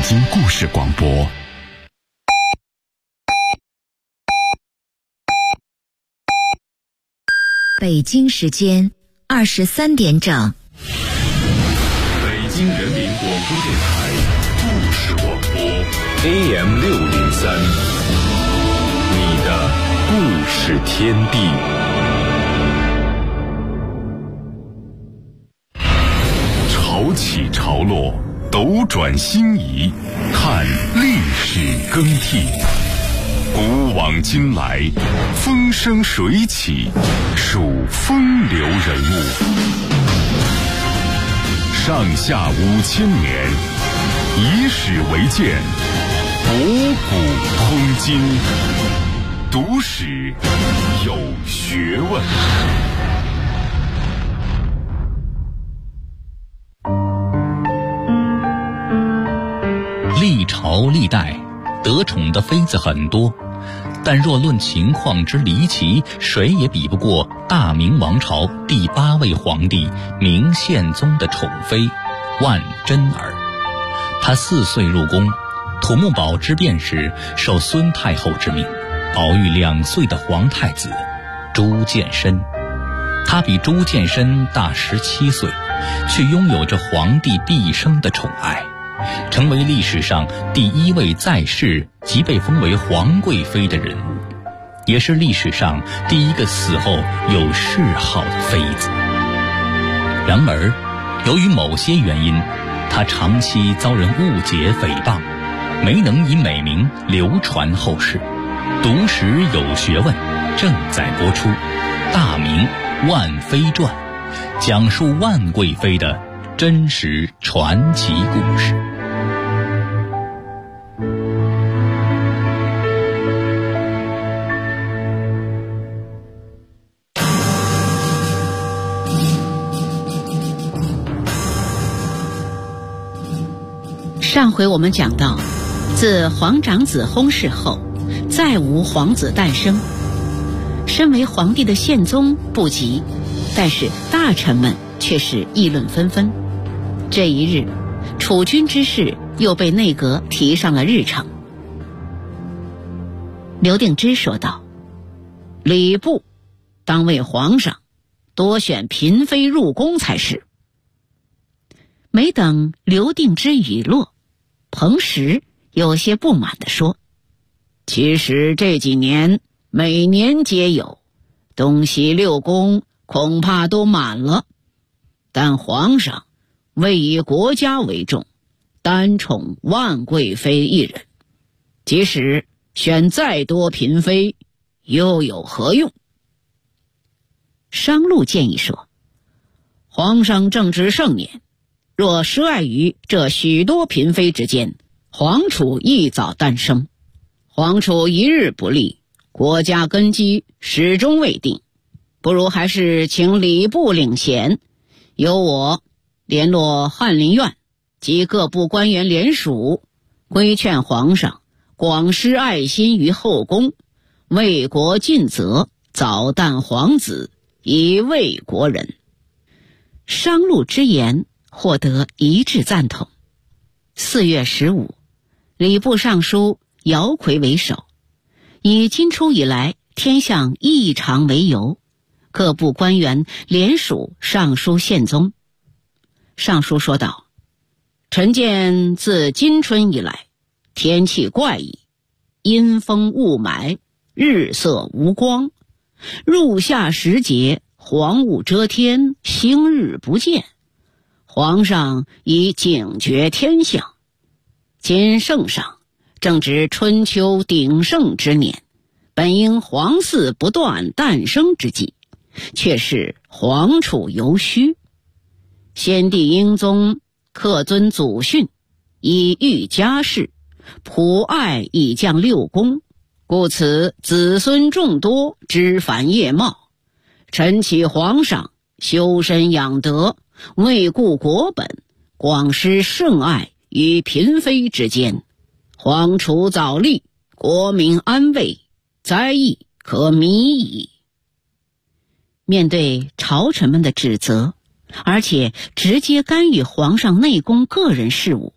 京故事广播。 北京时间23点整。 北京人民广播电台故事广播 AM603，你的故事天地。潮起潮落，斗转星移，看历史更替。古往今来，风生水起，数风流人物。上下5000年，以史为鉴，博古通今，读史有学问。 历朝历代得宠的妃子很多，但若论情况之离奇，谁也比不过大明王朝第8位皇帝明宪宗的宠妃万贞儿。她4岁入宫，土木堡之变时受孙太后之命，保育2岁的皇太子朱见深。她比朱见深大17岁，却拥有着皇帝毕生的宠爱，成为历史上第1位在世即被封为皇贵妃的人物，也是历史上第1个死后有谥号的妃子。然而，由于某些原因，她长期遭人误解诽谤，没能以美名流传后世。读史有学问正在播出《大明万妃传》，讲述万贵妃的真实传奇故事。 上回我们讲到，自皇长子薨逝后，再无皇子诞生。身为皇帝的宪宗不急，但是大臣们却是议论纷纷。这一日，储君之事又被内阁提上了日程。刘定之说道：“礼部当为皇上多选嫔妃入宫才是。”没等刘定之语落，彭实有些不满地说：“其实这几年每年皆有，东西6宫恐怕都满了，但皇上未以国家为重，单宠万贵妃一人，即使选再多嫔妃，又有何用？”商禄建议说：“皇上正值盛年，若失爱于这许多嫔妃之间，皇储一早诞生，皇储一日不立，国家根基始终未定，不如还是请礼部领衔，由我联络翰林院及各部官员联署，规劝皇上广施爱心于后宫，为国尽责，早诞皇子，以慰国人。”商禄之言获得一致赞同。4月15，礼部尚书姚逵为首，以今初以来天象异常为由，各部官员联署上书宪宗。上书说道：“臣见自今春以来，天气怪异，阴风雾霾，日色无光，入夏时节，黄雾遮天，星日不见。皇上已警觉天象，今圣上正值春秋鼎盛之年，本应皇嗣不断诞生之际，却是皇储犹虚。先帝英宗恪遵祖训，以育家室，普爱以降6宫，故此子孙众多，枝繁叶茂。臣启皇上修身养德，为顾国本，广施圣爱于嫔妃之间，皇储早立，国民安慰，灾异可弥矣。”面对朝臣们的指责，而且直接干预皇上内宫个人事务，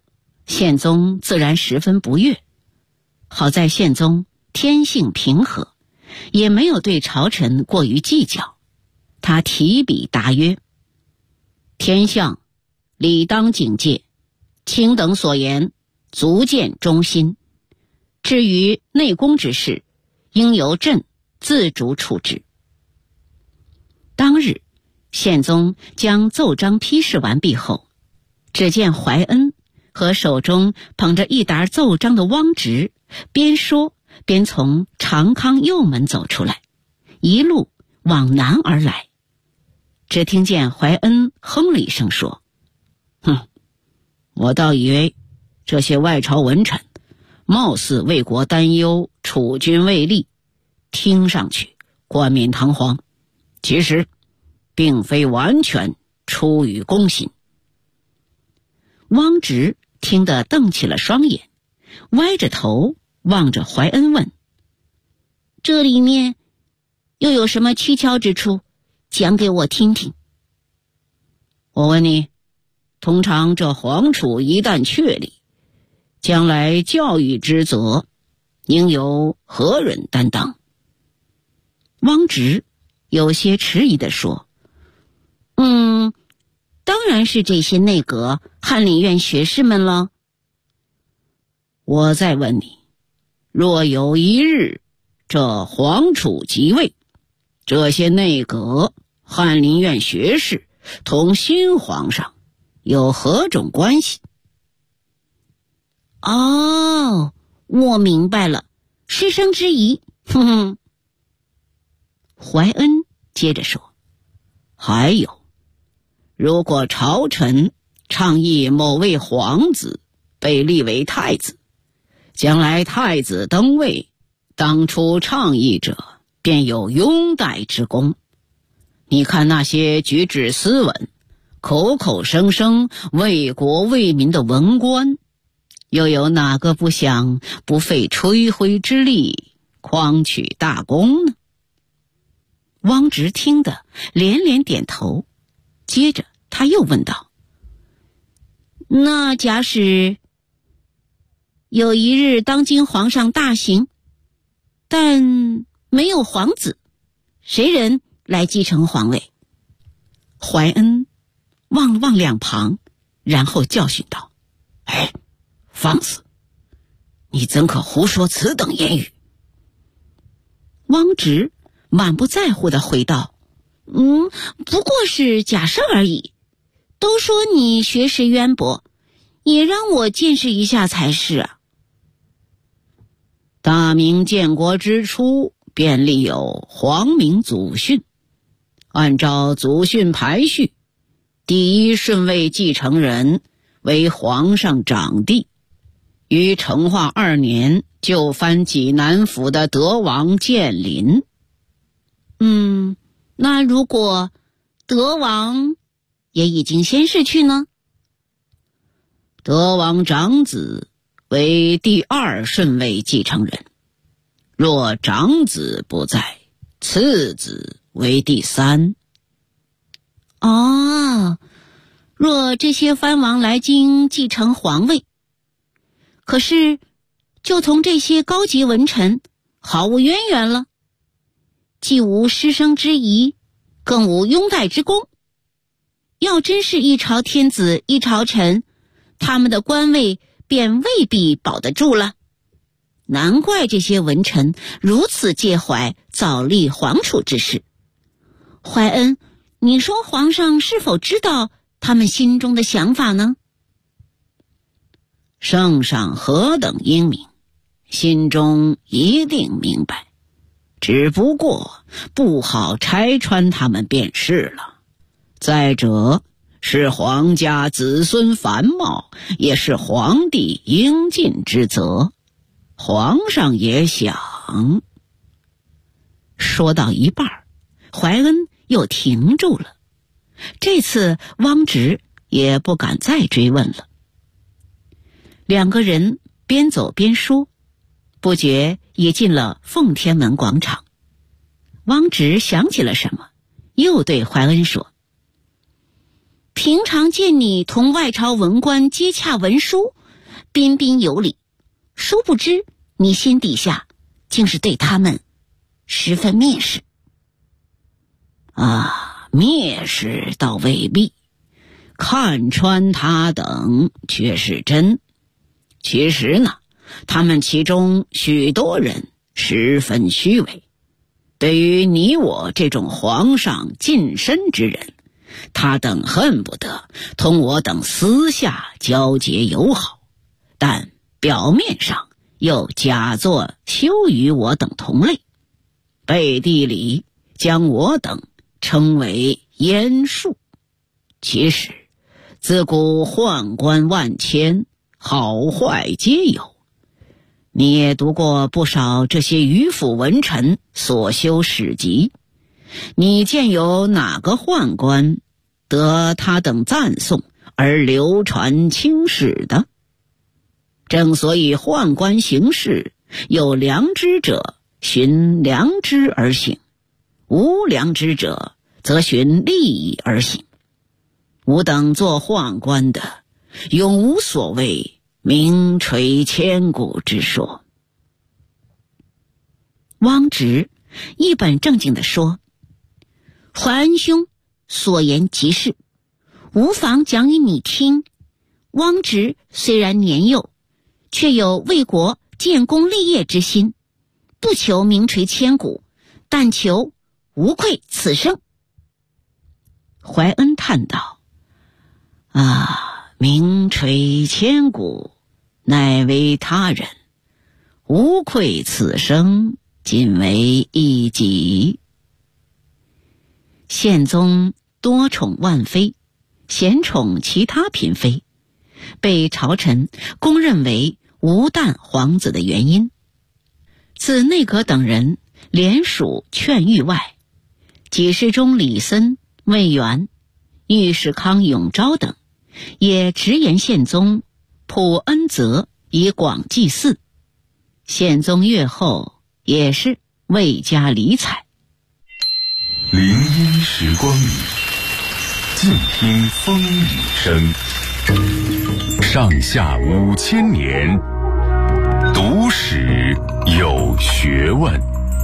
宪宗自然十分不悦。好在宪宗天性平和，也没有对朝臣过于计较。他提笔答曰：天相理当警戒，卿等所言足见忠心。至于内宫之事，应由朕自主处置。当日，宪宗将奏章批示完毕后，只见怀恩和手中捧着一沓奏章的汪直边说边从长康右门走出来，一路往南而来。只听见怀恩哼了一声说：我倒以为这些外朝文臣貌似为国担忧，储君未立，听上去冠冕堂皇，其实并非完全出于公心。汪直听得瞪起了双眼，歪着头望着怀恩问：这里面又有什么蹊跷之处？讲给我听听。我问你，通常这皇储一旦确立，将来教育之责应由何人担当？汪直有些迟疑地说：当然是这些内阁翰林院学士们了。我再问你，若有一日这皇储即位，这些内阁翰林院学士同新皇上有何种关系？哦，我明白了，师生之谊。怀恩接着说：还有，如果朝臣倡议某位皇子被立为太子，将来太子登位，当初倡议者便有拥戴之功。你看那些举止斯文、口口声声为国为民的文官，又有哪个不想不费吹灰之力匡取大功呢？汪直听得连连点头，接着他又问道：那假使有一日当今皇上大行，但没有皇子，谁人来继承皇位？怀恩望了望两旁，然后教训道：放肆！你怎可胡说此等言语？汪直满不在乎地回道：不过是假设而已。都说你学识渊博，也让我见识一下才是啊。大明建国之初，便立有皇明祖训，按照祖训排序，第一顺位继承人为皇上长弟，于成化2年就藩济南府的德王建林。那如果德王也已经先逝去呢？德王长子为第2顺位继承人，若长子不在，次子为第3。若这些藩王来京继承皇位，可是就同这些高级文臣毫无渊源了，既无师生之谊，更无拥戴之功。要真是一朝天子一朝臣，他们的官位便未必保得住了。难怪这些文臣如此介怀早立皇储之事。怀恩，你说皇上是否知道他们心中的想法呢？圣上何等英明，心中一定明白，只不过不好拆穿他们便是了。再者，是皇家子孙繁茂，也是皇帝应尽之责。皇上也想。说到一半，怀恩又停住了。这次汪直也不敢再追问了。两个人边走边说，不觉也进了奉天门广场。汪直想起了什么，又对怀恩说：平常见你同外朝文官接洽文书， 彬彬有礼，殊不知你心底下竟是对他们十分蔑视。蔑视倒未必，看穿他等却是真。其实呢，他们其中许多人十分虚伪，对于你我这种皇上近身之人，他等恨不得同我等私下交结友好，但表面上又假作羞于我等同类，背地里将我等称为阉术。其实自古宦官万千，好坏皆有，你也读过不少这些迂腐文臣所修史籍，你见有哪个宦官得他等赞颂而流传青史的？正所以宦官行事，有良知者循良知而行，无良知者则循利益而行。吾等做宦官的，永无所谓名垂千古之说。汪直一本正经地说，怀恩兄所言极是，无妨讲与你听。汪直虽然年幼，却有为国建功立业之心，不求名垂千古，但求无愧此生。怀恩叹道，名垂千古乃为他人，无愧此生仅为一己。宪宗多宠万妃，嫌宠其他嫔妃，被朝臣公认为无诞皇子的原因。自内阁等人联署劝谕外，给事中李森、魏源、御史康永昭等也直言宪宗普恩泽以广祭祀。宪宗越后也是未加理睬。 林荫时光里，静听风雨声。上下5000年，读史有学问。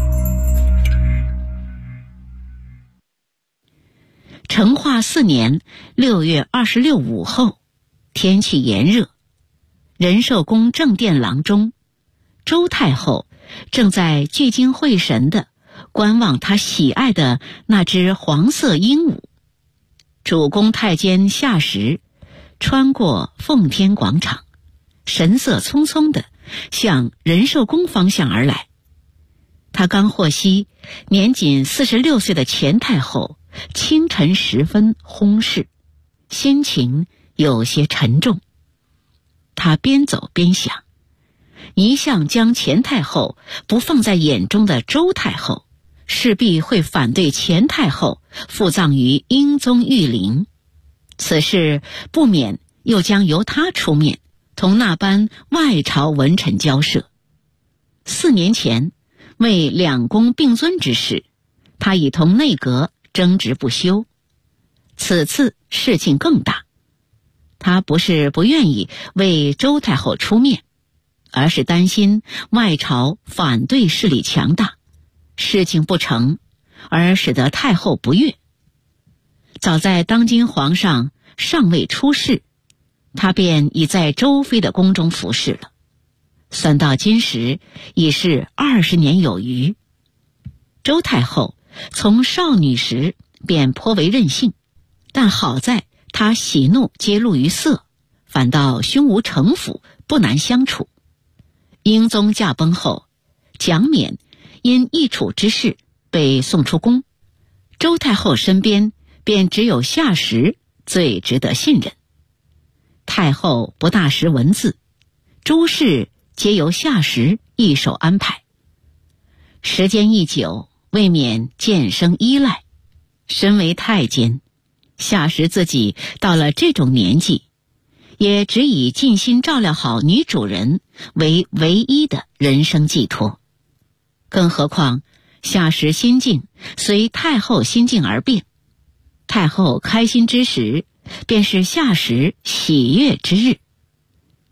成化4年6月26午后，天气炎热，仁寿宫正殿廊中，周太后正在聚精会神地观望她喜爱的那只黄色鹦鹉。主宫太监夏时穿过奉天广场，神色匆匆地向仁寿宫方向而来。他刚获悉年仅46岁的前太后清晨时分薨逝，心情有些沉重。他边走边想，一向将前太后不放在眼中的周太后，势必会反对前太后附葬于英宗御陵，此事不免又将由他出面同那般外朝文臣交涉。4年前为两宫并尊之事，他已同内阁争执不休，此次事情更大。他不是不愿意为周太后出面，而是担心外朝反对势力强大，事情不成而使得太后不悦。早在当今皇上尚未出世，他便已在周妃的宫中服侍了，算到今时已是20年有余。周太后从少女时便颇为任性，但好在她喜怒皆露于色，反倒胸无城府，不难相处。英宗驾崩后，蒋冕因易处之事被送出宫，周太后身边便只有夏时最值得信任。太后不大识文字，诸事皆由夏时一手安排。时间一久，未免渐生依赖。身为太监，夏时自己到了这种年纪，也只以尽心照料好女主人为唯一的人生寄托。更何况夏时心境随太后心境而变，太后开心之时，便是夏时喜悦之日。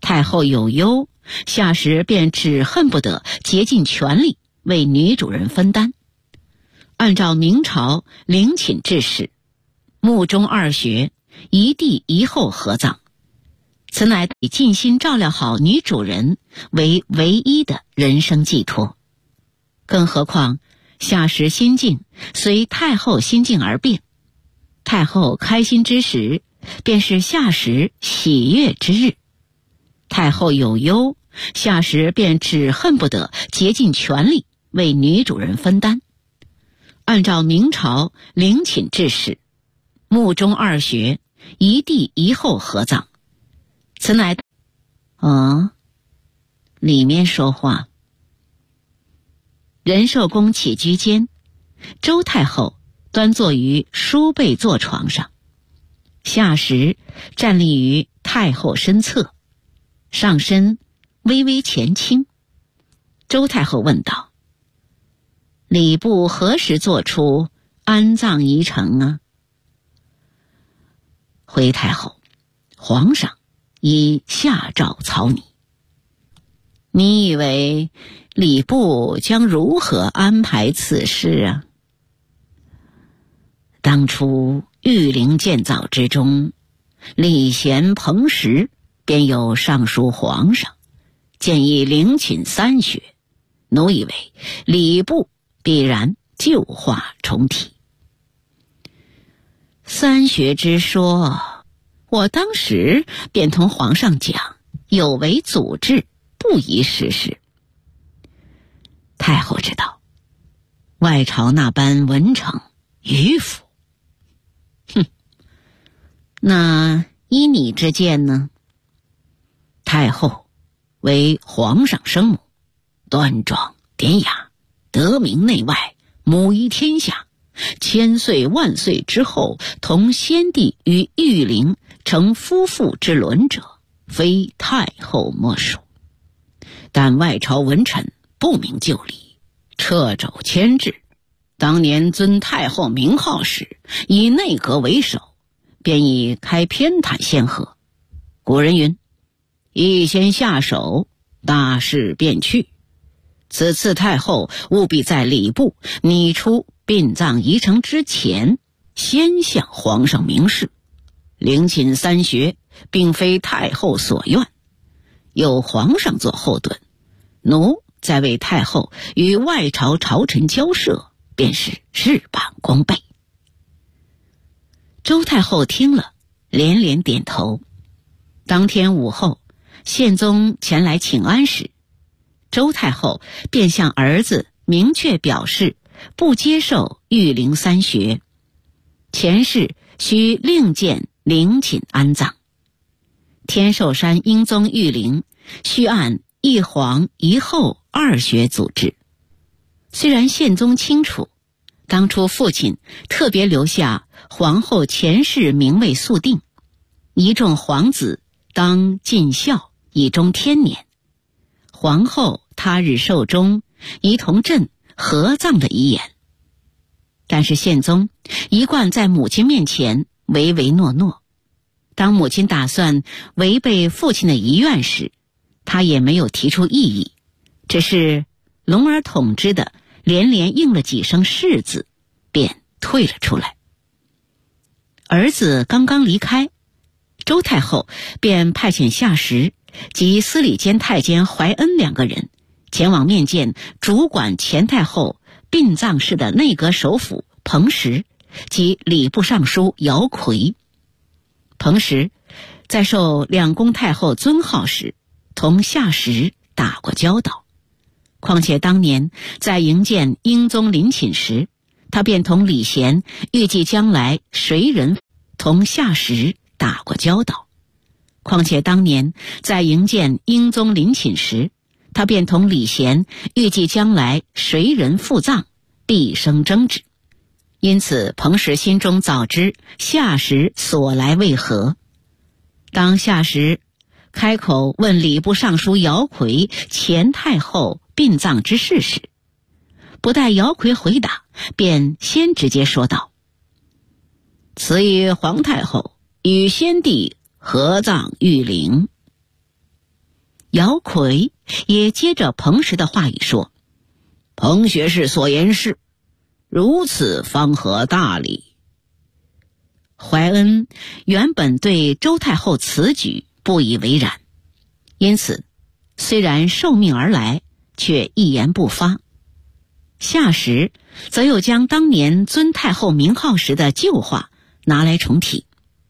太后有忧，夏时便只恨不得竭尽全力为女主人分担。按照明朝陵寝制式，墓中二穴，一帝一后合葬，此乃以尽心照料好女主人为唯一的人生寄托。更何况夏时心境随太后心境而变，太后开心之时，便是夏时喜悦之日；太后有忧，夏时便只恨不得竭尽全力为女主人分担。按照明朝陵寝制式，墓中二穴，一帝一后合葬，此乃里面说话。仁寿宫起居间，周太后端坐于舒背坐床上，夏时站立于太后身侧，上身微微前倾。周太后问道：礼部何时做出安葬仪程啊？回太后，皇上已下诏草拟。你以为礼部将如何安排此事啊？当初玉陵建造之中，礼贤彭实便有上书皇上，建议陵寝3穴，奴以为礼部必然旧化重提。3穴之说，我当时便同皇上讲，有违祖制，不宜实施。太后知道外朝那般文成迂腐，那依你之见呢？太后为皇上生母，端庄典雅，德名内外，母仪天下，千岁万岁之后，同先帝与玉陵成夫妇之伦者，非太后莫属。但外朝文臣不明就里，掣肘牵制，当年尊太后名号时，以内阁为首，便已开偏袒先河。古人云：一先下手，大事便去。此次太后务必在礼部拟出殡葬仪程之前，先向皇上明示，陵寝3穴并非太后所愿，有皇上做后盾，奴再为太后与外朝朝臣交涉，便是事半功倍。周太后听了，连连点头。当天午后，宪宗前来请安时，周太后便向儿子明确表示不接受玉陵3穴，前世需另建陵寝安葬。天寿山英宗玉陵需按一皇一后2穴组织。虽然宪宗清楚当初父亲特别留下皇后前世名位速定，一众皇子当尽孝以终天年，皇后他日寿终，宜同朕合葬的遗言，但是宪宗一贯在母亲面前唯唯诺诺。当母亲打算违背父亲的遗愿时，他也没有提出异议，只是笼而统之的连连应了几声是字，便退了出来。儿子刚刚离开，周太后便派遣夏时及司礼监太监怀恩2个人前往面见主管前太后殡葬事的内阁首辅彭实及礼部尚书姚逵。彭实在受两宫太后尊号时，同夏时打过交道，况且当年在营建英宗陵寝时，他便同礼贤预计将来谁人同夏时打过交道，况且当年在营建英宗陵寝时，他便同礼贤预计将来谁人赴葬，必生争执。因此彭实心中早知夏时所来为何。当夏时开口问礼部尚书姚逵前太后殡葬之事时，不待姚逵回答，便先直接说道：此与皇太后与先帝合葬玉陵。 姚奎也接着彭石的话语说：“彭学士所言是，如此方合大理。”怀恩原本对周太后此举不以为然，因此虽然受命而来，却一言不发。夏时则又将当年尊太后名号时的旧话拿来重提：“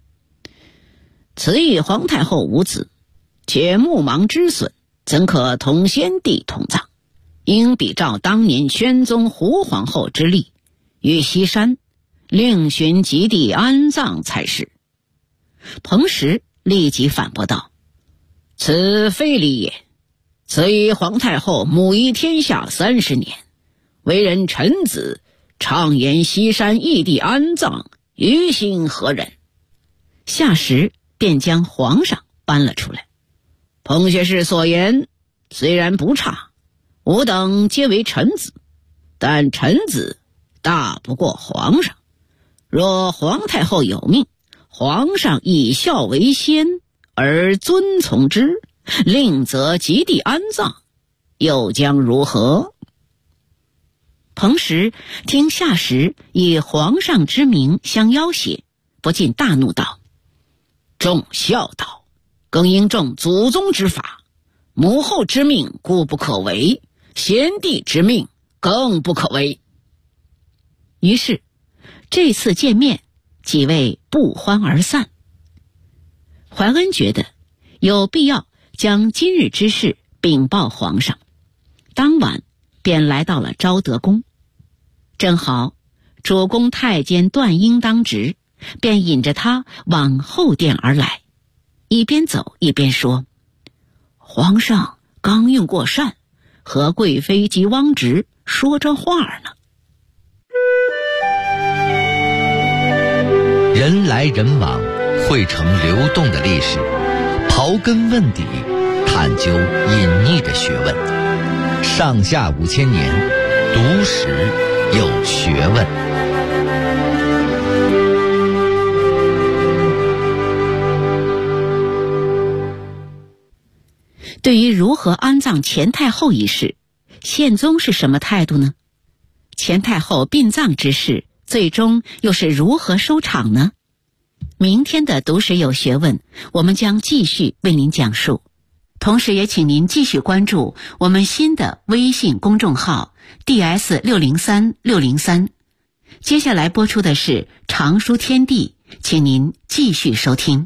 此以皇太后无子，且目盲之损，怎可同先帝同葬？应比照当年宣宗胡皇后之例，于西山另寻吉地安葬才是。”彭石立即反驳道：“此非礼也。此以皇太后母仪天下30年，为人臣子，畅言西山异地安葬，于心何忍？”夏时便将皇上搬了出来。彭学士所言虽然不差，吾等皆为臣子，但臣子大不过皇上。若皇太后有命，皇上以孝为先而遵从之，另则吉地安葬，又将如何？彭石听夏时以皇上之名相要挟，不禁大怒道：“重孝道，更应重祖宗之法，母后之命固不可违，先帝之命更不可违。”于是这次见面，几位不欢而散。怀恩觉得有必要将今日之事禀报皇上，当晚便来到了昭德宫。正好主公太监段英当值，便引着他往后殿而来，一边走一边说：“皇上刚用过膳，和贵妃及汪直说着话呢。” 人来人往，汇成流动的历史，刨根问底，探究隐匿的学问。上下5000年，读史有学问。 对于如何安葬钱太后一事，宪宗是什么态度呢？钱太后殡葬之事最终又是如何收场呢？明天的读史有学问，我们将继续为您讲述。同时也请您继续关注我们新的微信公众号 DS603603。接下来播出的是常书天地，请您继续收听。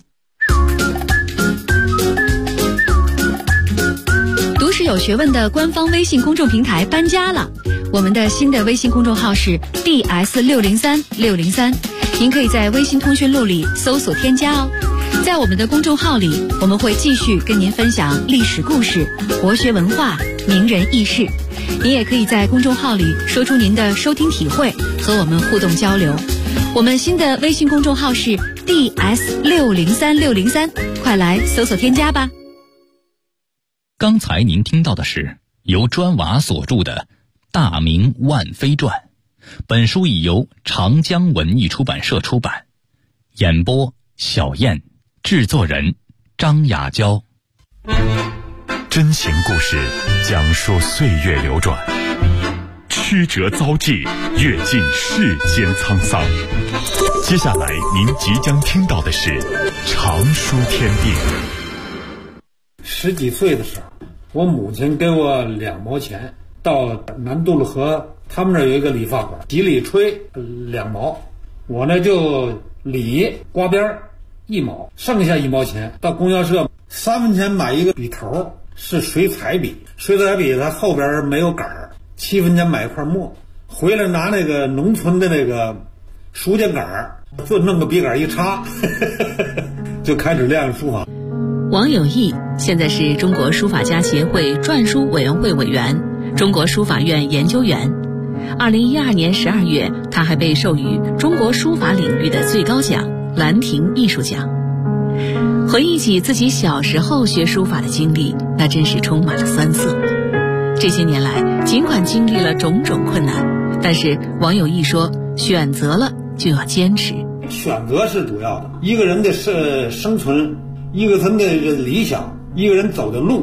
读史有学问的官方微信公众平台搬家了，我们的新的微信公众号是 DS603603，您可以在微信通讯录里搜索添加哦。在我们的公众号里，我们会继续跟您分享历史故事、国学文化、名人轶事。您也可以在公众号里说出您的收听体会，和我们互动交流。我们新的微信公众号是 DS603603，快来搜索添加吧。 刚才您听到的是由砖瓦所著的《大明万妃传》，本书已由长江文艺出版社出版。演播小燕，制作人张雅娇。 真情故事讲述岁月流转，曲折遭际，阅尽世间沧桑。接下来您即将听到的是常书天地。 10几岁的时候，我母亲给我2毛钱，到南渡了河，他们那儿有一个理发馆，洗理吹2毛，我呢就理刮边1毛，剩下1毛钱到供销社3分钱买一个笔头，是水彩笔，水彩笔它后边没有杆儿，7分钱买一块墨，回来拿那个农村的那个书架杆儿，就弄个笔杆一插就开始练书法。 王有义现在是中国书法家协会篆书委员会委员、中国书法院研究员。2012年12月，他还被授予中国书法领域的最高奖兰亭艺术奖。回忆起自己小时候学书法的经历，那真是充满了酸涩。这些年来，尽管经历了种种困难，但是王有义说，选择了就要坚持。 选择是主要的，一个人的生存，一个人的理想，一个人走的路，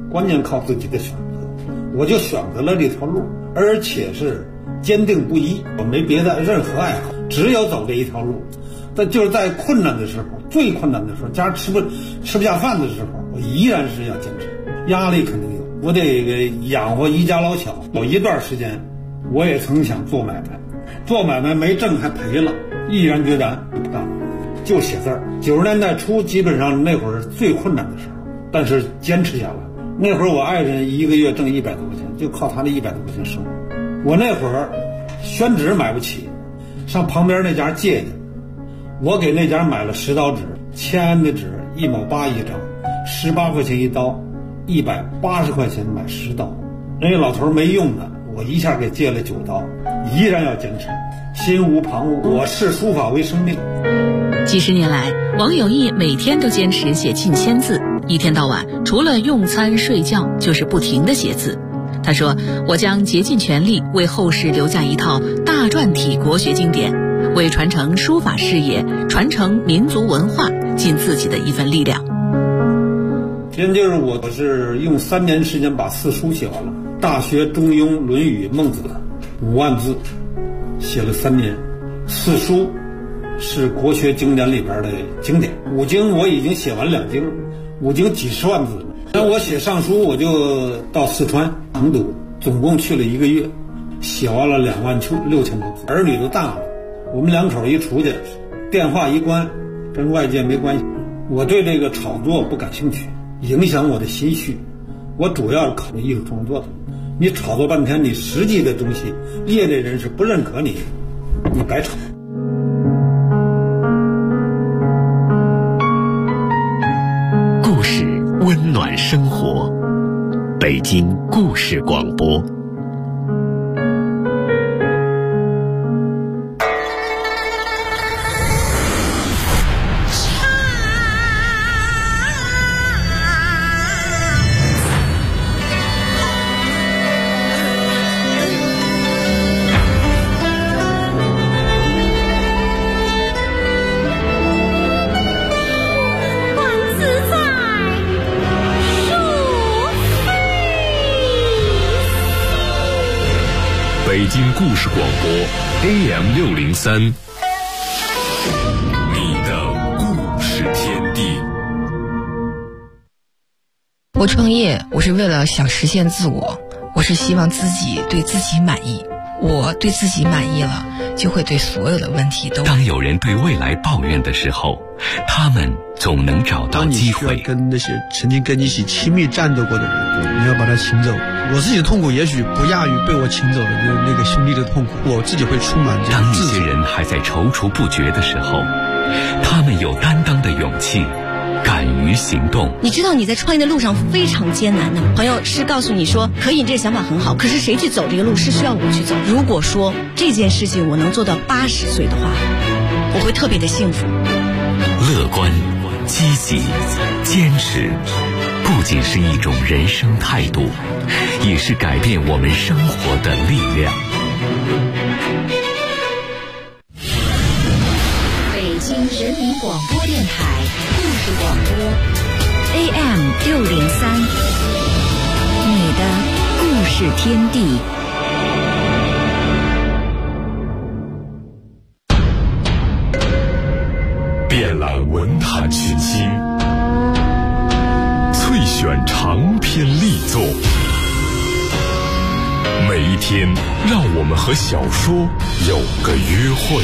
关键靠自己的选择。我就选择了这条路，而且是坚定不移，我没别的任何爱好，只有走这一条路。但就是在困难的时候，最困难的时候，家吃不下饭的时候，我依然是要坚持。压力肯定有，我得养活一家老小。有一段时间，我也曾想做买卖，做买卖没挣还赔了，毅然决然不干，就写字儿。90年代初，基本上那会儿最困难的时候，但是坚持下来。那会儿我爱人一个月挣100多块钱，就靠他的100多块钱生活。我那会儿宣纸买不起，上旁边那家借去。我给那家买了10刀纸，签的纸1毛8一张，18块钱一刀，180块钱买10刀。人家老头没用的，我一下给借了9刀，依然要坚持，心无旁骛。我视书法为生命。 几十年来，王有义每天都坚持写近1000字，一天到晚除了用餐睡觉就是不停地写字。他说：“我将竭尽全力为后世留下一套大篆体国学经典，为传承书法事业、传承民族文化尽自己的一份力量。” 就是我是用3年时间把4书写完了，《大学》《中庸》《论语》《孟子》5万字，写了3年。4书是国学经典里边的经典，5经我已经写完2经，5经几十万字了。那我写上书，我就到四川成都，总共去了1个月，写完了26000多字。儿女都大了，我们2口一出去，电话一关，跟外界没关系。我对这个炒作不感兴趣，影响我的心绪。我主要是考虑艺术创作的。你炒作半天，你实际的东西，业内人士不认可你，你白炒。 故事温暖生活，北京故事广播。 北京故事广播 AM603， 你的故事天地。 我创业，我是为了想实现自我，我是希望自己对自己满意。我对自己满意了，就会对所有的问题都。 当有人对未来抱怨的时候，他们总能找到机会。 当你需要跟那些曾经跟你一起亲密战斗过的人，你要把他请走。我自己的痛苦也许不亚于被我请走的那个兄弟的痛苦，我自己会充满这当一些人还在踌躇不决的时候，他们有担当的勇气，敢于行动。 你知道你在创业的路上非常艰难的，朋友是告诉你说可以，你这个想法很好，可是谁去走这个路是需要我去走。如果说这件事情我能做到80岁的话，我会特别的幸福。 乐观、积极、坚持，不仅是一种人生态度，也是改变我们生活的力量。 北京人民广播电台故事广播 AM603， 你的故事天地。 遍览文坛群星，萃选长篇力作，每一天让我们和小说有个约会。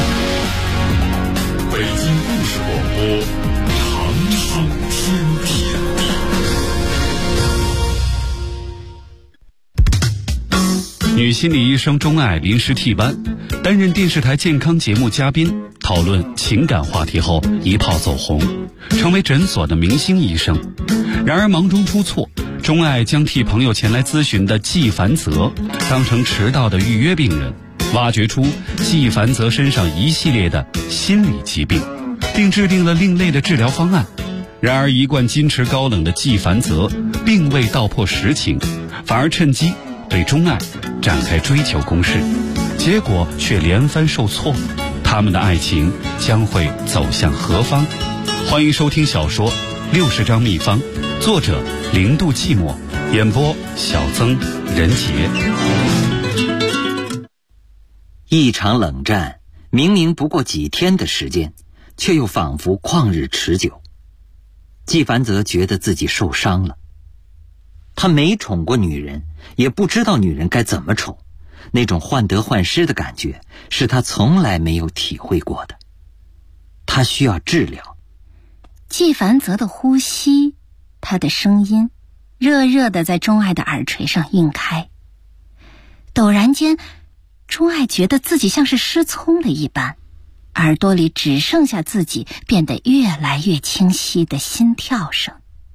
北京故事广播，长唱天地。 女心理医生钟爱临时替班，担任电视台健康节目嘉宾，讨论情感话题后一炮走红，成为诊所的明星医生。然而忙中出错，钟爱将替朋友前来咨询的季凡泽当成迟到的预约病人，挖掘出季凡泽身上一系列的心理疾病，并制定了另类的治疗方案。然而一贯矜持高冷的季凡泽并未道破实情，反而趁机对钟爱展开追求攻势，结果却连番受挫。他们的爱情将会走向何方？欢迎收听小说《 60张秘方，作者零度寂寞，演播小曾、任杰。 一场冷战，明明不过几天的时间，却又仿佛旷日持久。纪梵泽觉得自己受伤了。他没宠过女人，也不知道女人该怎么宠，那种患得患失的感觉是他从来没有体会过的。他需要治疗。 纪梵泽的呼吸，他的声音，热热的在钟爱的耳垂上晕开。陡然间，钟爱觉得自己像是失聪了一般，耳朵里只剩下自己变得越来越清晰的心跳声。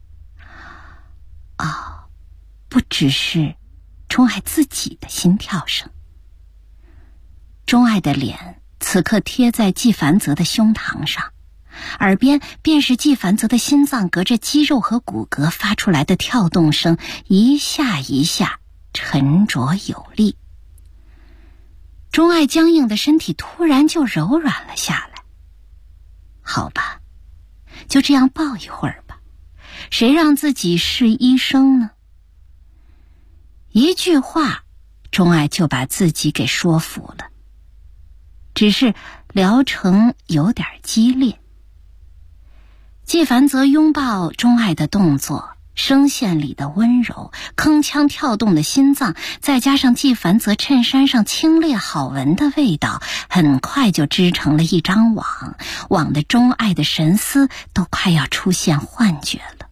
不只是钟爱自己的心跳声。钟爱的脸此刻贴在纪梵泽的胸膛上，耳边便是纪梵泽的心脏隔着肌肉和骨骼发出来的跳动声，一下一下沉着有力。钟爱僵硬的身体突然就柔软了下来。好吧，就这样抱一会儿吧，谁让自己是医生呢？一句话，钟爱就把自己给说服了。只是疗程有点激烈。纪梵泽拥抱钟爱的动作，声线里的温柔，铿锵跳动的心脏，再加上纪梵泽衬衫上清冽好闻的味道，很快就织成了一张网，网的钟爱的神思都快要出现幻觉了。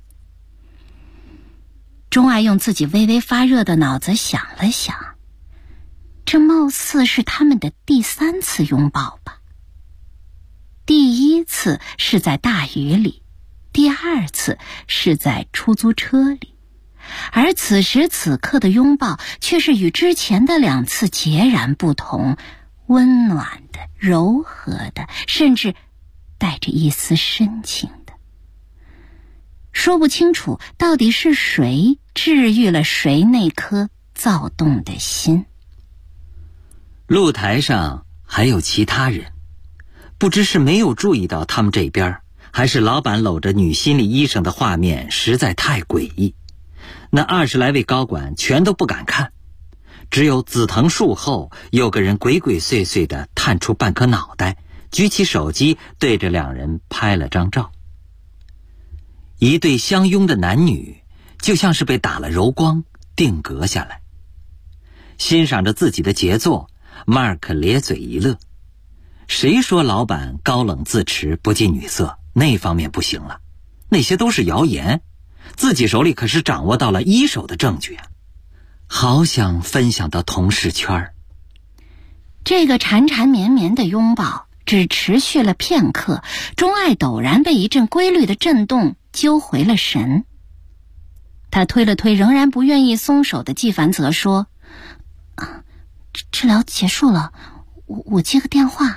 钟爱用自己微微发热的脑子想了想，这貌似是他们的第3次拥抱吧。第1次是在大雨里，第2次是在出租车里，而此时此刻的拥抱却是与之前的2次截然不同，温暖的、柔和的，甚至带着一丝深情的。说不清楚到底是谁治愈了谁那颗躁动的心。 露台上还有其他人，不知是没有注意到他们这边，还是老板搂着女心理医生的画面实在太诡异，那20来位高管全都不敢看，只有紫藤树后有个人鬼鬼祟祟地探出半颗脑袋，举起手机对着2人拍了张照。一对相拥的男女就像是被打了柔光，定格下来。欣赏着自己的杰作，Mark 咧嘴一乐。谁说老板高冷自持不近女色，那方面不行了，那些都是谣言，自己手里可是掌握到了1手的证据啊！好想分享到同事圈。 这个缠缠绵绵的拥抱只持续了片刻，钟爱陡然被一阵规律的震动揪回了神。他推了推仍然不愿意松手的纪梵泽说：治疗结束了，我接个电话。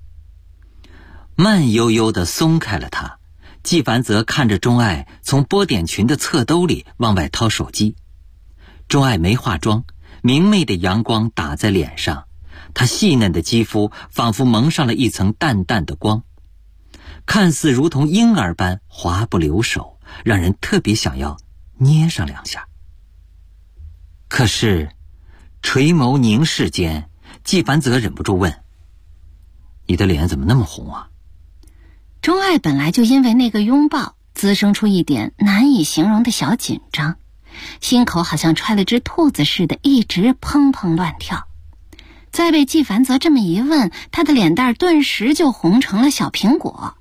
慢悠悠地松开了他，纪梵泽看着钟爱从波点裙的侧兜里往外掏手机。钟爱没化妆，明媚的阳光打在脸上，她细嫩的肌肤仿佛蒙上了一层淡淡的光，看似如同婴儿般滑不留手，让人特别想要捏上2下。可是垂眸凝视间，纪梵泽忍不住问：你的脸怎么那么红啊？ 钟爱本来就因为那个拥抱滋生出一点难以形容的小紧张，心口好像揣了只兔子似的，一直砰砰乱跳。再被纪梵泽这么一问，他的脸蛋顿时就红成了小苹果。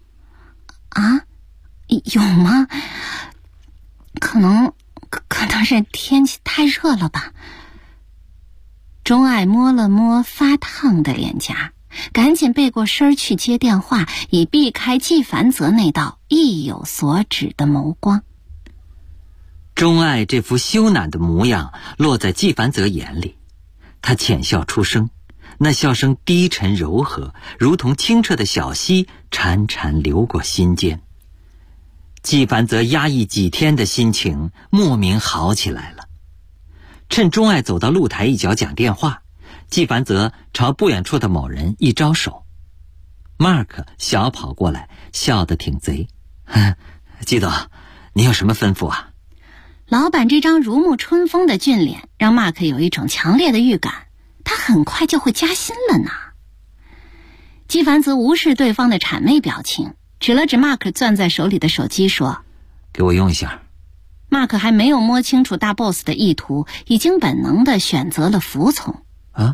有吗？可能是天气太热了吧。钟爱摸了摸发烫的脸颊，赶紧背过身去接电话，以避开纪梵泽那道意有所指的眸光。 钟爱这副羞赧的模样落在纪梵泽眼里，他浅笑出声，那笑声低沉柔和，如同清澈的小溪潺潺流过心间。纪梵泽压抑几天的心情莫名好起来了。趁钟爱走到露台一角讲电话，纪梵泽朝不远处的某人一招手。Mark 小跑过来，笑得挺贼：纪总， 您有什么吩咐啊？ 老板这张如沐春风的俊脸让马克有一种强烈的预感，他很快就会加薪了呢。纪凡则无视对方的谄媚表情，指了指马克攥在手里的手机说： 给我用一下。 马克还没有摸清楚大 boss 的意图，已经本能地选择了服从。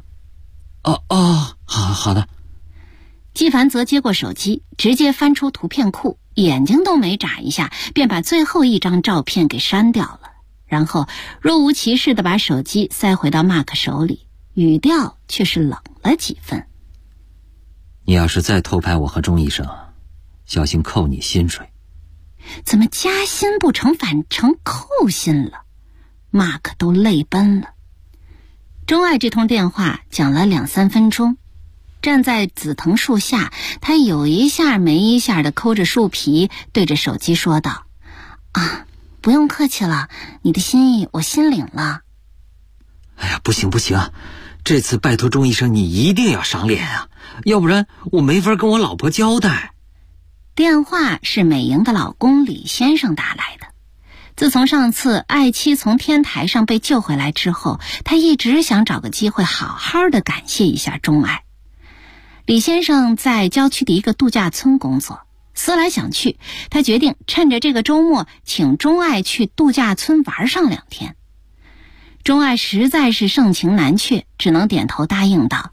好的。 纪凡则接过手机，直接翻出图片库，眼睛都没眨一下，便把最后一张照片给删掉了，然后若无其事地把手机塞回到马克手里，语调却是冷了几分。 你要是再偷拍我和钟医生，小心扣你薪水。 怎么加薪不成反成扣薪了？马克都泪奔了。钟爱这通电话讲了2-3分钟，站在紫藤树下，他有一下没一下地抠着树皮，对着手机说道：不用客气了，你的心意我心领了。 哎呀，不行，这次拜托钟医生你一定要赏脸啊，要不然我没法跟我老婆交代。 电话是美莹的老公李先生打来的。自从上次爱妻从天台上被救回来之后，他一直想找个机会好好的感谢一下钟爱。李先生在郊区的一个度假村工作，思来想去，他决定趁着这个周末请钟爱去度假村玩上2天。钟爱实在是盛情难却，只能点头答应道：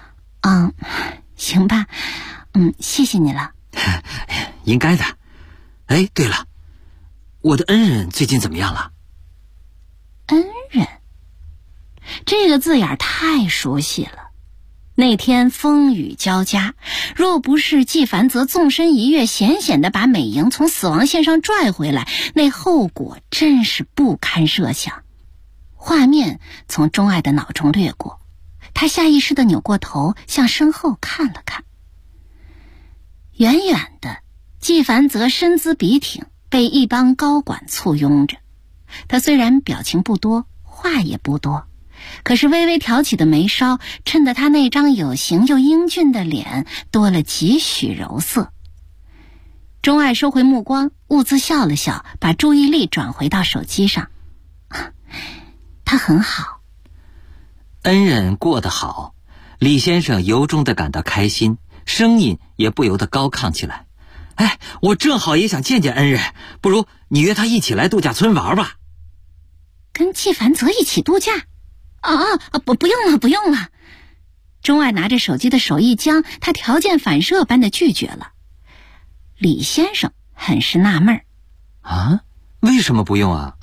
行吧，谢谢你了。 应该的。哎，对了，我的恩人最近怎么样了？ 恩人这个字眼太熟悉了。那天风雨交加，若不是纪凡则纵身一跃，险险地把美莹从死亡线上拽回来，那后果真是不堪设想。画面从钟爱的脑中掠过，他下意识地扭过头向身后看了看。远远的，纪凡则身姿笔挺，被一帮高管簇拥着。他虽然表情不多，话也不多，可是微微挑起的眉梢衬得他那张有型又英俊的脸多了几许柔色。钟爱收回目光，兀自笑了笑，把注意力转回到手机上。他很好。 恩人过得好，李先生由衷地感到开心，声音也不由得高亢起来。哎，我正好也想见见恩人，不如你约他一起来度假村玩吧。 跟纪凡则一起度假？不用了。钟爱拿着手机的手一僵，他条件反射般的拒绝了。李先生很是纳闷。 为什么不用啊？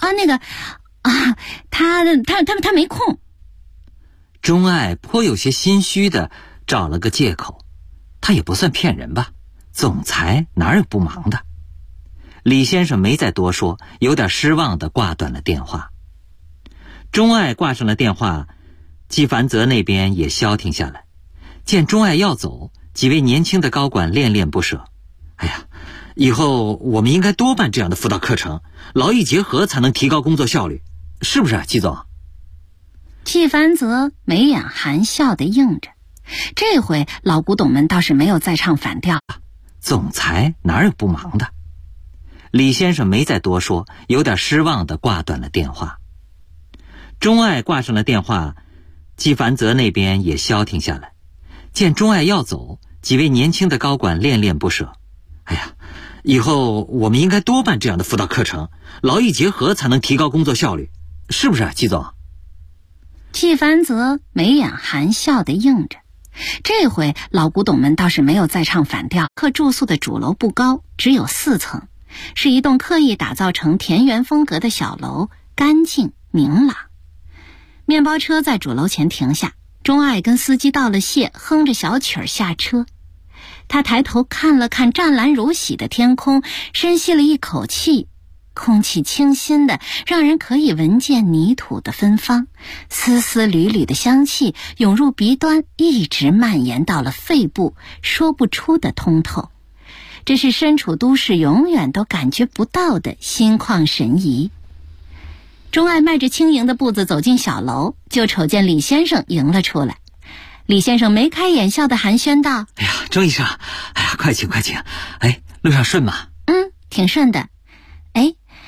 他没空。 钟爱颇有些心虚的找了个借口，他也不算骗人吧，总裁哪有不忙的。李先生没再多说，有点失望的挂断了电话。钟爱挂上了电话，纪凡泽那边也消停下来。见钟爱要走，几位年轻的高管恋恋不舍。哎呀，以后我们应该多办这样的辅导课程，劳逸结合才能提高工作效率，是不是纪总？ 纪凡泽眉眼含笑地应着。这回老古董们倒是没有再唱反调。 总裁哪有不忙的？李先生没再多说，有点失望地挂断了电话。钟爱挂上了电话，纪凡泽那边也消停下来。见钟爱要走，几位年轻的高管恋恋不舍。哎呀，以后我们应该多办这样的辅导课程，劳逸结合才能提高工作效率，是不是纪总？ 纪凡泽眉眼含笑地应着。这回老古董们倒是没有再唱反调。客住宿的主楼不高，只有4层，是一栋刻意打造成田园风格的小楼，干净明朗。面包车在主楼前停下，钟爱跟司机道了谢，哼着小曲儿下车。他抬头看了看湛蓝如洗的天空，深吸了一口气，空气清新的让人可以闻见泥土的芬芳，丝丝缕缕的香气涌入鼻端，一直蔓延到了肺部，说不出的通透。这是身处都市永远都感觉不到的心旷神怡。钟爱迈着轻盈的步子走进小楼，就瞅见李先生迎了出来。李先生眉开眼笑的寒暄道： 哎呀，钟医生，哎呀，快请。哎，路上顺吗？ 挺顺的。哎，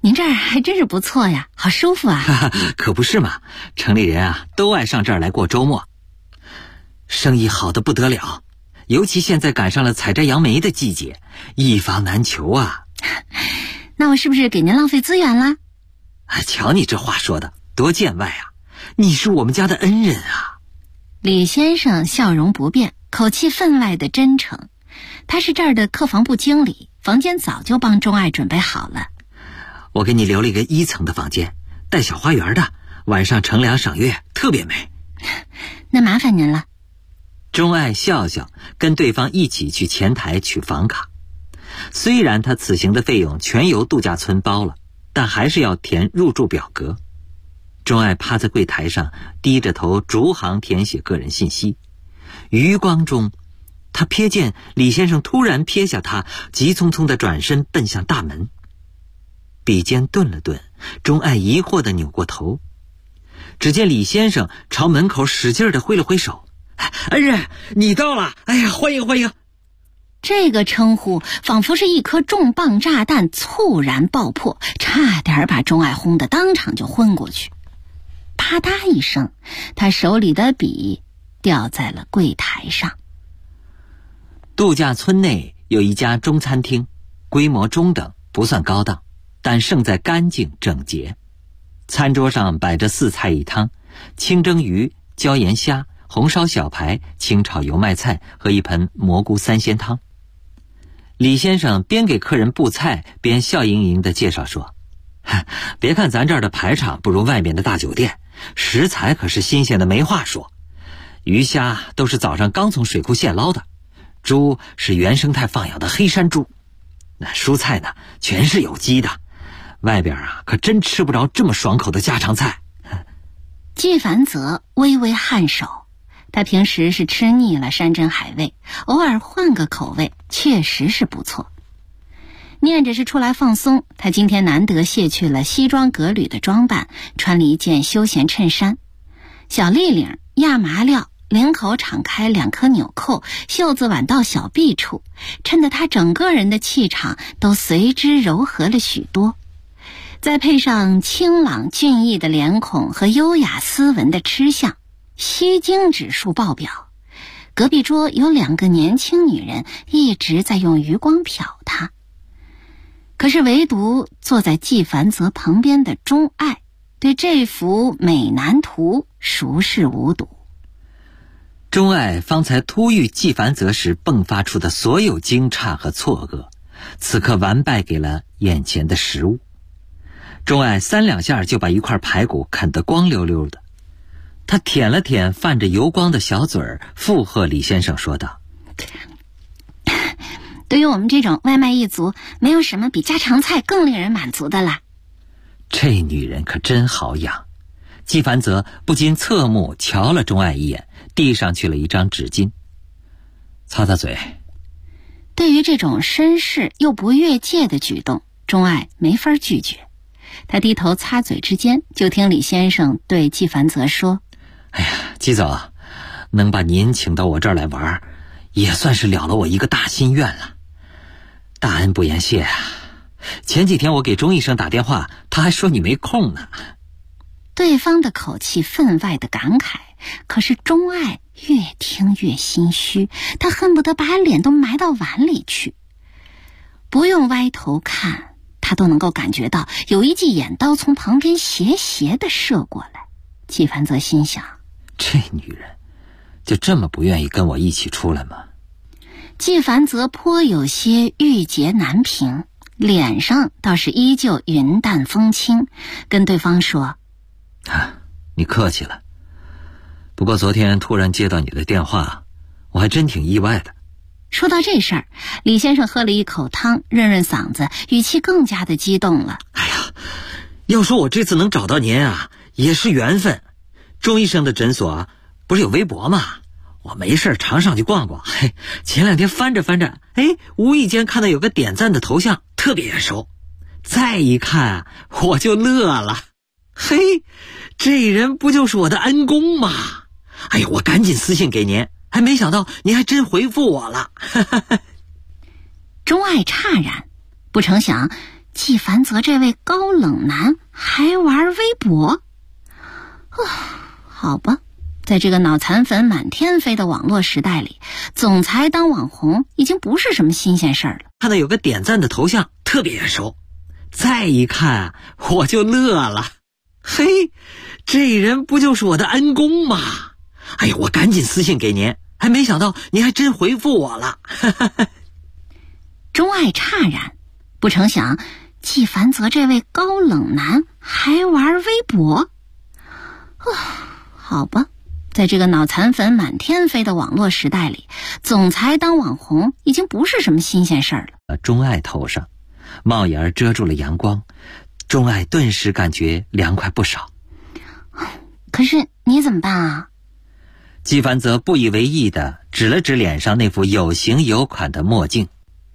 您这儿还真是不错呀，好舒服啊。 哈哈，可不是嘛，城里人啊都爱上这儿来过周末，生意好得不得了，尤其现在赶上了采摘杨梅的季节，一房难求啊。 那我是不是给您浪费资源了？ 瞧你这话说的多见外啊，你是我们家的恩人啊。 李先生笑容不变，口气分外的真诚。他是这儿的客房部经理，房间早就帮钟爱准备好了。 我给你留了一个1层的房间，带小花园的，晚上乘凉赏月特别美。 那麻烦您了。 钟爱笑笑，跟对方一起去前台取房卡。虽然他此行的费用全由度假村包了，但还是要填入住表格。钟爱趴在柜台上，低着头逐行填写个人信息。余光中，他瞥见李先生突然瞥下他，急匆匆地转身奔向大门。笔尖顿了顿，钟爱疑惑地扭过头，只见李先生朝门口使劲地挥了挥手：“恩人，你到了！哎呀，欢迎欢迎！” 这个称呼仿佛是一颗重磅炸弹猝然爆破，差点把钟爱轰得当场就昏过去。啪嗒一声，他手里的笔掉在了柜台上。 度假村内有一家中餐厅，规模中等，不算高档，但胜在干净整洁。餐桌上摆着4菜1汤，清蒸鱼、椒盐虾、红烧小排、清炒油麦菜和一盆蘑菇3鲜汤。李先生边给客人布菜，边笑盈盈地介绍说：“别看咱这儿的排场不如外面的大酒店，食材可是新鲜的没话说。鱼虾都是早上刚从水库现捞的，猪是原生态放养的黑山猪，那蔬菜呢全是有机的，外边啊可真吃不着这么爽口的家常菜。” 季凡泽微微颔首，他平时是吃腻了山珍海味，偶尔换个口味确实是不错。念着是出来放松，他今天难得卸去了西装革履的装扮，穿了一件休闲衬衫，小立领、亚麻料，领口敞开2颗纽扣，袖子挽到小臂处，衬得他整个人的气场都随之柔和了许多。再配上清朗俊逸的脸孔和优雅斯文的吃相，吸睛指数爆表。隔壁桌有2个年轻女人一直在用余光瞟他，可是唯独坐在季凡泽旁边的钟爱对这幅美男图熟视无睹。 钟爱方才突遇季凡泽时迸发出的所有惊诧和错愕，此刻完败给了眼前的食物。钟爱3两下就把一块排骨啃得光溜溜的，他舔了舔泛着油光的小嘴儿，附和李先生说道：“ 对于我们这种外卖一族，没有什么比家常菜更令人满足的啦。” 这女人可真好养。季凡泽不禁侧目瞧了钟爱一眼，递上去了一张纸巾，擦擦嘴。 对于这种绅士又不越界的举动，钟爱没法拒绝。他低头擦嘴之间，就听李先生对季凡泽说：“ 哎呀，季总，能把您请到我这儿来玩，也算是了了我一个大心愿了。大恩不言谢啊！前几天我给钟医生打电话，他还说你没空呢。” 对方的口气分外的感慨，可是钟爱越听越心虚，他恨不得把脸都埋到碗里去。不用歪头看，他都能够感觉到有一记眼刀从旁边斜斜地射过来。季凡泽心想， 这女人就这么不愿意跟我一起出来吗？ 季凡泽颇有些郁结难平，脸上倒是依旧云淡风轻，跟对方说：“ 你客气了，不过昨天突然接到你的电话，我还真挺意外的。” 说到这事儿，李先生喝了一口汤，润润嗓子，语气更加的激动了。 哎呀，要说我这次能找到您啊，也是缘分。钟医生的诊所不是有微博吗？我没事常上去逛逛。前2天翻着翻着，无意间看到有个点赞的头像，特别眼熟。再一看，我就乐了。这人不就是我的恩公吗？哎呀，我赶紧私信给您，还没想到您还真回复我了。 钟爱诧然，不成想季凡泽这位高冷男还玩微博？好吧，在这个脑残粉满天飞的网络时代里，总裁当网红已经不是什么新鲜事儿了。 看到有个点赞的头像特别眼熟，再一看啊，我就乐了。嘿，这人不就是我的恩公吗？哎呀，我赶紧私信给您，还没想到您还真回复我了。 钟爱诧然，不成想季凡泽这位高冷男还玩微博？好吧，在这个脑残粉满天飞的网络时代里，总裁当网红已经不是什么新鲜事儿了。 钟爱头上帽檐遮住了阳光，钟爱顿时感觉凉快不少。 可是你怎么办啊？ 季凡泽不以为意地指了指脸上那副有型有款的墨镜。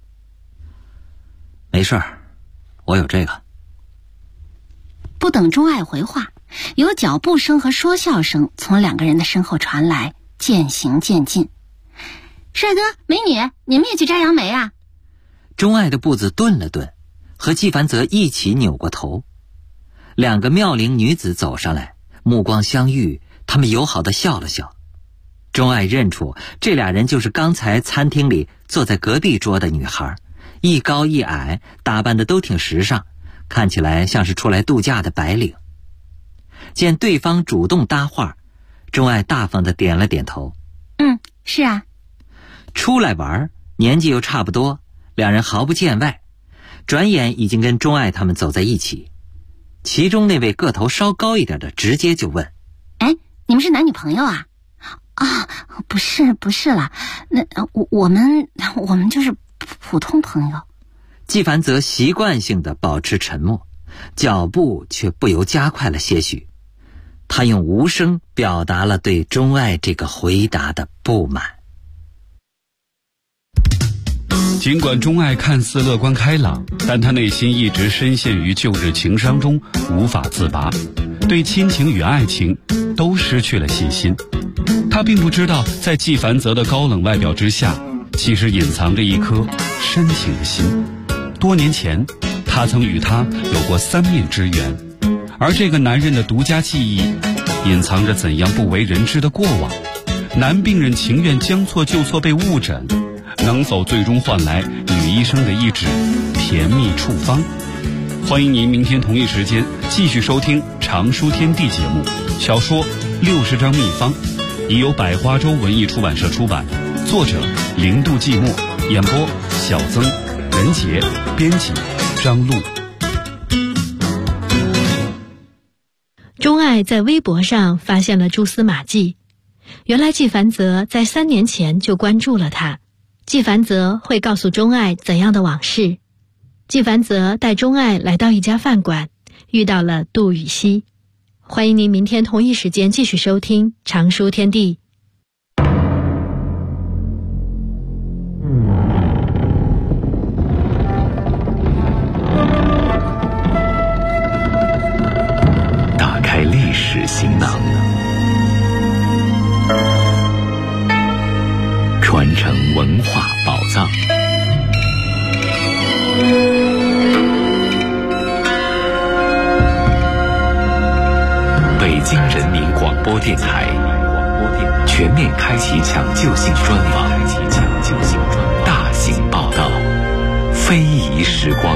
没事儿，我有这个。 不等钟爱回话，有脚步声和说笑声从两个人的身后传来，渐行渐近。帅哥美女，你们也去摘杨梅啊？ 钟爱的步子顿了顿，和季凡泽一起扭过头。两个妙龄女子走上来，目光相遇，他们友好地笑了笑。钟爱认出这俩人就是刚才餐厅里坐在隔壁桌的女孩，一高一矮，打扮得都挺时尚，看起来像是出来度假的白领。见对方主动搭话，钟爱大方地点了点头。 是啊。 出来玩，年纪又差不多，两人毫不见外，转眼已经跟钟爱他们走在一起。其中那位个头稍高一点的直接就问： 你们是男女朋友啊？不是啦，那我们就是普通朋友。 季凡泽习惯性地保持沉默，脚步却不由加快了些许。他用无声表达了对钟爱这个回答的不满。 尽管钟爱看似乐观开朗，但他内心一直深陷于旧日情伤中无法自拔，对亲情与爱情都失去了信心。他并不知道，在季凡泽的高冷外表之下，其实隐藏着一颗深情的心。多年前，他曾与他有过3面之缘，而这个男人的独家记忆，隐藏着怎样不为人知的过往。男病人情愿将错就错被误诊，能否最终换来女医生的一纸甜蜜处方？欢迎您明天同一时间继续收听《常书天地》节目，小说60张秘方，已由百花洲文艺出版社出版，作者零度寂寞，演播小曾、任杰，编辑张璐。 钟爱在微博上发现了蛛丝马迹，原来季凡泽在3年前就关注了他。季凡泽会告诉钟爱怎样的往事？季凡泽带钟爱来到一家饭馆，遇到了杜雨熙。欢迎您明天同一时间继续收听《常书天地》。 打开历史行囊，传承文化宝藏。北京人民广播电台全面开启抢救性专访，大型报道，非遗时光。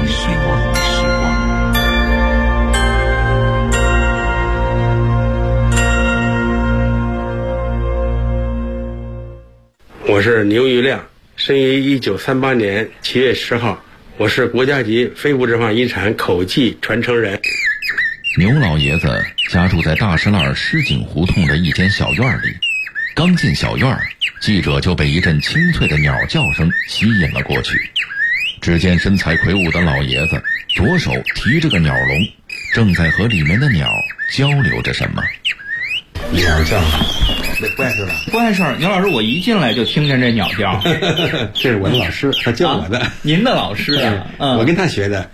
我是牛玉亮，生于1938年7月10号，我是国家级非物质文化遗产口技传承人。 牛老爷子家住在大石栏狮井胡同的一间小院里，刚进小院，记者就被一阵清脆的鸟叫声吸引了过去。只见身材魁梧的老爷子左手提着个鸟笼，正在和里面的鸟交流着什么。 鸟叫，那不碍事吧？ 不碍事。牛老师，我一进来就听见这鸟叫。 这是我的老师，他教我的。 您的老师啊？ 我跟他学的。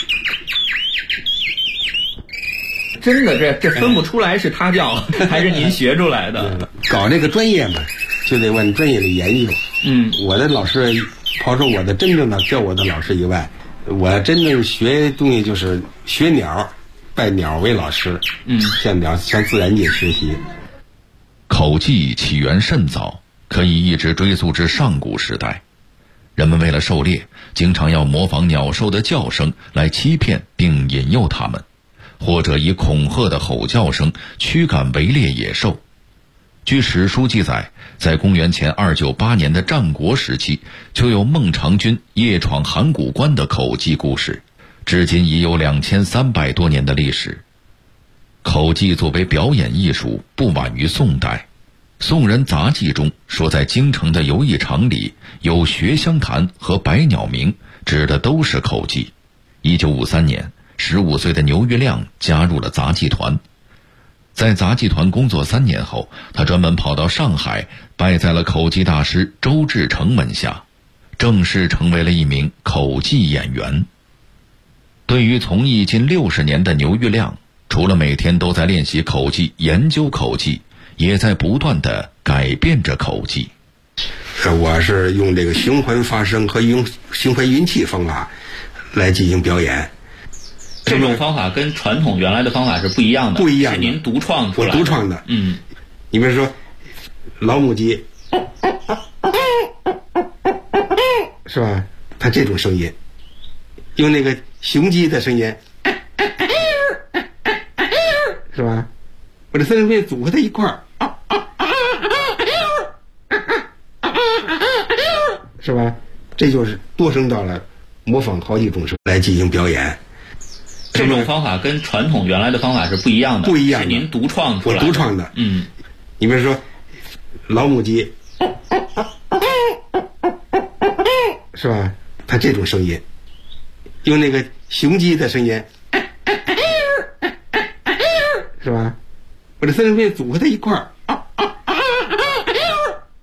真的，这分不出来是他教还是您学出来的。 搞这个专业嘛，就得往专业里研究。我的老师，抛出我的真正的教我的老师以外， 我真正学东西就是学鸟，拜鸟为老师，向自然界学习。 口技起源甚早，可以一直追溯至上古时代。人们为了狩猎，经常要模仿鸟兽的叫声来欺骗并引诱它们，或者以恐吓的吼叫声驱赶围猎野兽。据史书记载，在公元前298年的战国时期，就有孟尝君夜闯函谷关的口技故事，至今已有2300多年的历史。口技作为表演艺术，不晚于宋代。宋人杂记中说，在京城的游艺场里有学香坛和百鸟鸣，指的都是口技。1953年，15岁的牛玉亮加入了杂技团。在杂技团工作3年后，他专门跑到上海，拜在了口技大师周志成门下，正式成为了一名口技演员。对于从艺近60年的牛玉亮，除了每天都在练习口技、研究口技，也在不断地改变着口技。 我是用这个循环发声和用循环运气方法来进行表演。 这种方法跟传统原来的方法是不一样的， 不一样的， 是您独创出来的。 我独创的。你比如说老母鸡，是吧？它这种声音，用那个雄鸡的声音，是吧？我这三声变组合在一块儿，是吧？这就是多声道了，模仿好几种声来进行表演。 这种方法跟传统原来的方法是不一样的， 不一样的， 是您独创出来的。 我独创的。你比如说老母鸡，是吧？它这种声音，用那个雄鸡的声音，是吧？我这三声变组合在一块儿，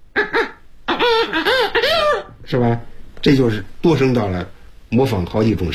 是吧？这就是多声道了，模仿好几种声。